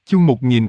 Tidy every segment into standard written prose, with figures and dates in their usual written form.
Chương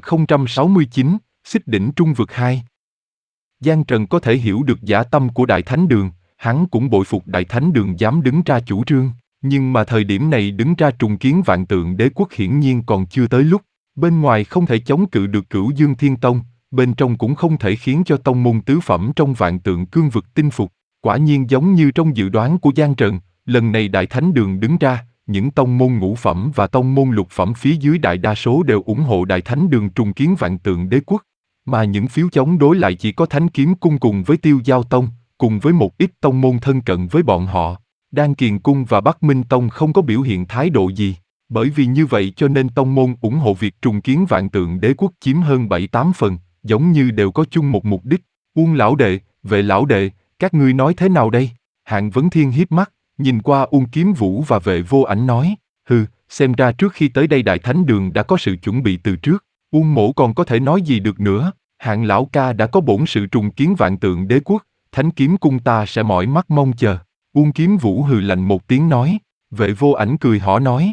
1069, Xích Đỉnh Trung Vực 2. Giang Trần có thể hiểu được dã tâm của Đại Thánh Đường, hắn cũng bội phục Đại Thánh Đường dám đứng ra chủ trương, nhưng mà thời điểm này đứng ra trùng kiến Vạn Tượng Đế Quốc hiển nhiên còn chưa tới lúc. Bên ngoài không thể chống cự được Cửu Dương Thiên Tông, bên trong cũng không thể khiến cho tông môn tứ phẩm trong Vạn Tượng Cương Vực tinh phục. Quả nhiên giống như trong dự đoán của Giang Trần, lần này Đại Thánh Đường đứng ra, những tông môn ngũ phẩm và tông môn lục phẩm phía dưới đại đa số đều ủng hộ Đại Thánh Đường trùng kiến Vạn Tượng Đế Quốc, mà những phiếu chống đối lại chỉ có Thánh Kiếm Cung cùng với Tiêu Giao Tông, cùng với một ít tông môn thân cận với bọn họ. Đan Kiền Cung và Bắc Minh Tông không có biểu hiện thái độ gì, bởi vì như vậy cho nên tông môn ủng hộ việc trùng kiến Vạn Tượng Đế Quốc chiếm hơn 7-8 phần, giống như đều có chung một mục đích. Uông lão đệ, Vệ lão đệ, các ngươi nói thế nào đây? Hạng Vấn Thiên hiếp mắt, nhìn qua Uông Kiếm Vũ và Vệ Vô Ảnh nói, xem ra trước khi tới đây Đại Thánh Đường đã có sự chuẩn bị từ trước. Uông mỗ còn có thể nói gì được nữa, Hạng lão ca đã có bổn sự trùng kiến Vạn Tượng Đế Quốc, Thánh Kiếm Cung ta sẽ mỏi mắt mong chờ. Uông Kiếm Vũ hừ lạnh một tiếng nói. Vệ Vô Ảnh cười hỏi nói,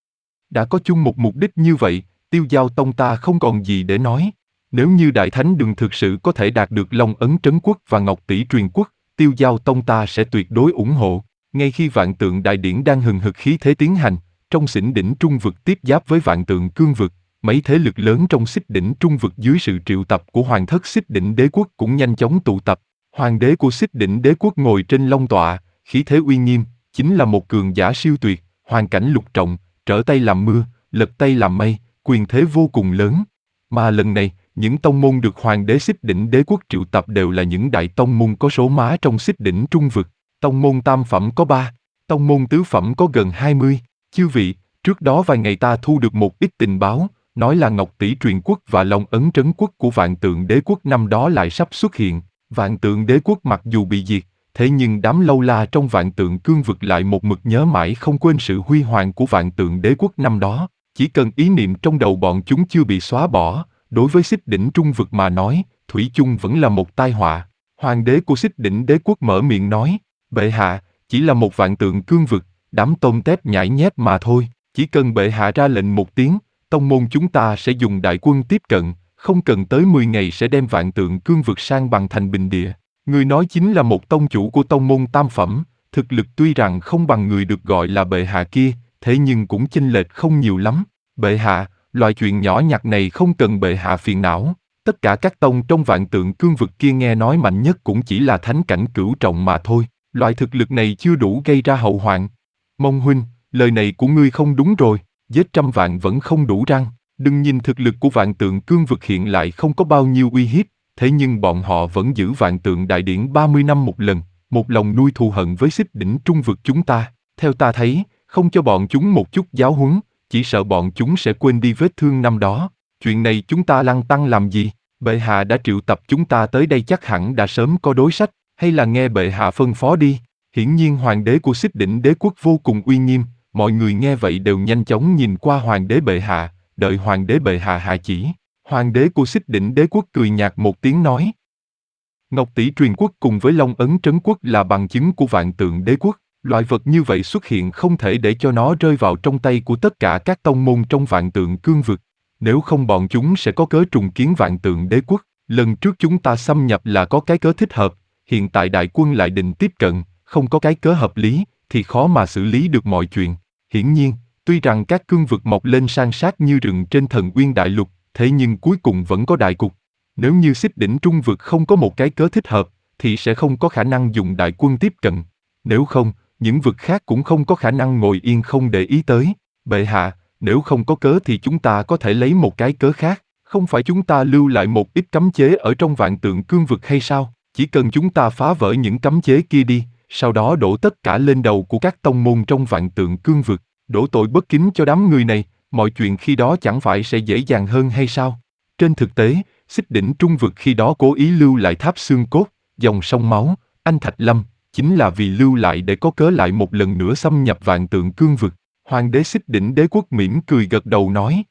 đã có chung một mục đích như vậy, Tiêu Giao Tông ta không còn gì để nói. Nếu như Đại Thánh Đường thực sự có thể đạt được Long Ấn Trấn Quốc và Ngọc Tỷ Truyền Quốc, Tiêu Giao Tông ta sẽ tuyệt đối ủng hộ. Ngay khi Vạn Tượng Đại Điển đang hừng hực khí thế tiến hành, trong Xích Đỉnh Trung Vực tiếp giáp với Vạn Tượng Cương Vực, mấy thế lực lớn trong Xích Đỉnh Trung Vực dưới sự triệu tập của Hoàng thất Xích Đỉnh Đế Quốc cũng nhanh chóng tụ tập. Hoàng đế của Xích Đỉnh Đế Quốc ngồi trên long tọa, khí thế uy nghiêm, chính là một cường giả siêu tuyệt, hoàn cảnh lục trọng, trở tay làm mưa, lật tay làm mây, quyền thế vô cùng lớn. Mà lần này, những tông môn được Hoàng đế Xích Đỉnh Đế Quốc triệu tập đều là những đại tông môn có số má trong Xích Đỉnh Trung Vực. Tông môn tam phẩm có 3, tông môn tứ phẩm có gần 20. Chư vị, trước đó vài ngày ta thu được một ít tình báo, nói là Ngọc Tỷ Truyền Quốc và Long Ấn Trấn Quốc của Vạn Tượng Đế Quốc năm đó lại sắp xuất hiện. Vạn Tượng Đế Quốc mặc dù bị diệt, thế nhưng đám lâu la trong Vạn Tượng Cương Vực lại một mực nhớ mãi không quên sự huy hoàng của Vạn Tượng Đế Quốc năm đó. Chỉ cần ý niệm trong đầu bọn chúng chưa bị xóa bỏ, đối với Xích Đỉnh Trung Vực mà nói, thủy chung vẫn là một tai họa. Hoàng đế của Xích Đỉnh Đế Quốc mở miệng nói, bệ hạ, chỉ là một Vạn Tượng Cương Vực, đám tôm tép nhãi nhép mà thôi. Chỉ cần bệ hạ ra lệnh một tiếng, tông môn chúng ta sẽ dùng đại quân tiếp cận, không cần tới 10 ngày sẽ đem Vạn Tượng Cương Vực sang bằng thành bình địa. Người nói chính là một tông chủ của tông môn tam phẩm, thực lực tuy rằng không bằng người được gọi là bệ hạ kia, thế nhưng cũng chênh lệch không nhiều lắm. Bệ hạ, loại chuyện nhỏ nhặt này không cần bệ hạ phiền não. Tất cả các tông trong Vạn Tượng Cương Vực kia nghe nói mạnh nhất cũng chỉ là thánh cảnh cửu trọng mà thôi. Loại thực lực này chưa đủ gây ra hậu hoạn. Mông huynh, lời này của ngươi không đúng rồi, giết 100 vạn vẫn không đủ răng. Đừng nhìn thực lực của Vạn Tượng Cương Vực hiện lại không có bao nhiêu uy hiếp, thế nhưng bọn họ vẫn giữ Vạn Tượng Đại Điển 30 năm một lần, một lòng nuôi thù hận với Xích Đỉnh Trung Vực chúng ta. Theo ta thấy, không cho bọn chúng một chút giáo huấn, chỉ sợ bọn chúng sẽ quên đi vết thương năm đó. Chuyện này chúng ta lăn tăn làm gì? Bệ hạ đã triệu tập chúng ta tới đây chắc hẳn đã sớm có đối sách, hay là nghe bệ hạ phân phó đi. Hiển nhiên Hoàng đế của Xích Đỉnh Đế Quốc vô cùng uy nghiêm, mọi người nghe vậy đều nhanh chóng nhìn qua Hoàng đế bệ hạ, đợi Hoàng đế bệ hạ hạ chỉ. Hoàng đế của Xích Đỉnh Đế Quốc cười nhạt một tiếng nói, Ngọc Tỷ Truyền Quốc cùng với Long Ấn Trấn Quốc là bằng chứng của Vạn Tượng Đế Quốc. Loại vật như vậy xuất hiện không thể để cho nó rơi vào trong tay của tất cả các tông môn trong Vạn Tượng Cương Vực. Nếu không bọn chúng sẽ có cớ trùng kiến Vạn Tượng Đế Quốc. Lần trước chúng ta xâm nhập là có cái cớ thích hợp, hiện tại đại quân lại định tiếp cận, không có cái cớ hợp lý, thì khó mà xử lý được mọi chuyện. Hiển nhiên, tuy rằng các cương vực mọc lên san sát như rừng trên Thần Uyên Đại Lục, thế nhưng cuối cùng vẫn có đại cục. Nếu như Xích Đỉnh Trung Vực không có một cái cớ thích hợp, thì sẽ không có khả năng dùng đại quân tiếp cận. Nếu không, những vực khác cũng không có khả năng ngồi yên không để ý tới. Bệ hạ, nếu không có cớ thì chúng ta có thể lấy một cái cớ khác. Không phải chúng ta lưu lại một ít cấm chế ở trong Vạn Tượng Cương Vực hay sao? Chỉ cần chúng ta phá vỡ những cấm chế kia đi, sau đó đổ tất cả lên đầu của các tông môn trong Vạn Tượng Cương Vực, đổ tội bất kính cho đám người này, mọi chuyện khi đó chẳng phải sẽ dễ dàng hơn hay sao? Trên thực tế, Xích Đỉnh Trung Vực khi đó cố ý lưu lại tháp xương cốt, dòng sông máu, Anh Thạch Lâm, chính là vì lưu lại để có cớ lại một lần nữa xâm nhập Vạn Tượng Cương Vực. Hoàng đế Xích Đỉnh Đế Quốc mỉm cười gật đầu nói,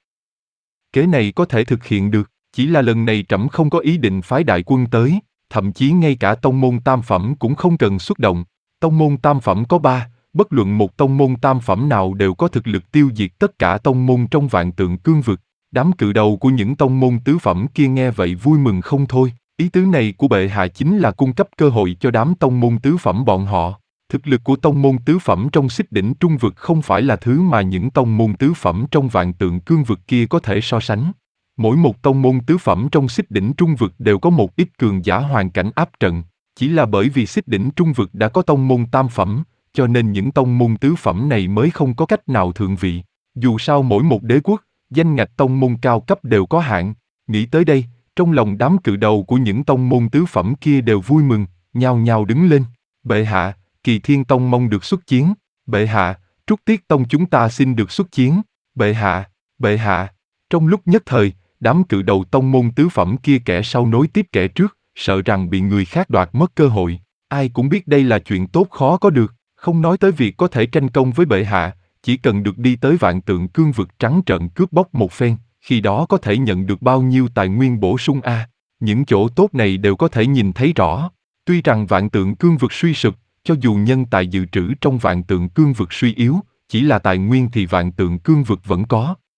kế này có thể thực hiện được, chỉ là lần này trẫm không có ý định phái đại quân tới, thậm chí ngay cả tông môn tam phẩm cũng không cần xuất động. Tông môn tam phẩm có 3, bất luận một tông môn tam phẩm nào đều có thực lực tiêu diệt tất cả tông môn trong Vạn Tượng Cương Vực. Đám cự đầu của những tông môn tứ phẩm kia nghe vậy vui mừng không thôi. Ý tứ này của bệ hạ chính là cung cấp cơ hội cho đám tông môn tứ phẩm bọn họ. Thực lực của tông môn tứ phẩm trong Xích Đỉnh Trung Vực không phải là thứ mà những tông môn tứ phẩm trong Vạn Tượng Cương Vực kia có thể so sánh. Mỗi một tông môn tứ phẩm trong Xích Đỉnh Trung Vực đều có một ít cường giả hoàn cảnh áp trận. Chỉ là bởi vì Xích Đỉnh Trung Vực đã có tông môn tam phẩm, cho nên những tông môn tứ phẩm này mới không có cách nào thượng vị. Dù sao mỗi một đế quốc, danh ngạch tông môn cao cấp đều có hạn. Nghĩ tới đây, trong lòng đám cự đầu của những tông môn tứ phẩm kia đều vui mừng, nhao nhao đứng lên. Bệ hạ, Kỳ Thiên Tông mong được xuất chiến. Bệ hạ, Trúc Tiết Tông chúng ta xin được xuất chiến. Bệ hạ, bệ hạ. Trong lúc nhất thời, đám cự đầu tông môn tứ phẩm kia kẻ sau nối tiếp kẻ trước, sợ rằng bị người khác đoạt mất cơ hội. Ai cũng biết đây là chuyện tốt khó có được, không nói tới việc có thể tranh công với bệ hạ, chỉ cần được đi tới Vạn Tượng Cương Vực trắng trợn cướp bóc một phen, khi đó có thể nhận được bao nhiêu tài nguyên bổ sung a. Những chỗ tốt này đều có thể nhìn thấy rõ. Tuy rằng Vạn Tượng Cương Vực suy sụp, cho dù nhân tài dự trữ trong Vạn Tượng Cương Vực suy yếu, chỉ là tài nguyên thì Vạn Tượng Cương Vực vẫn có.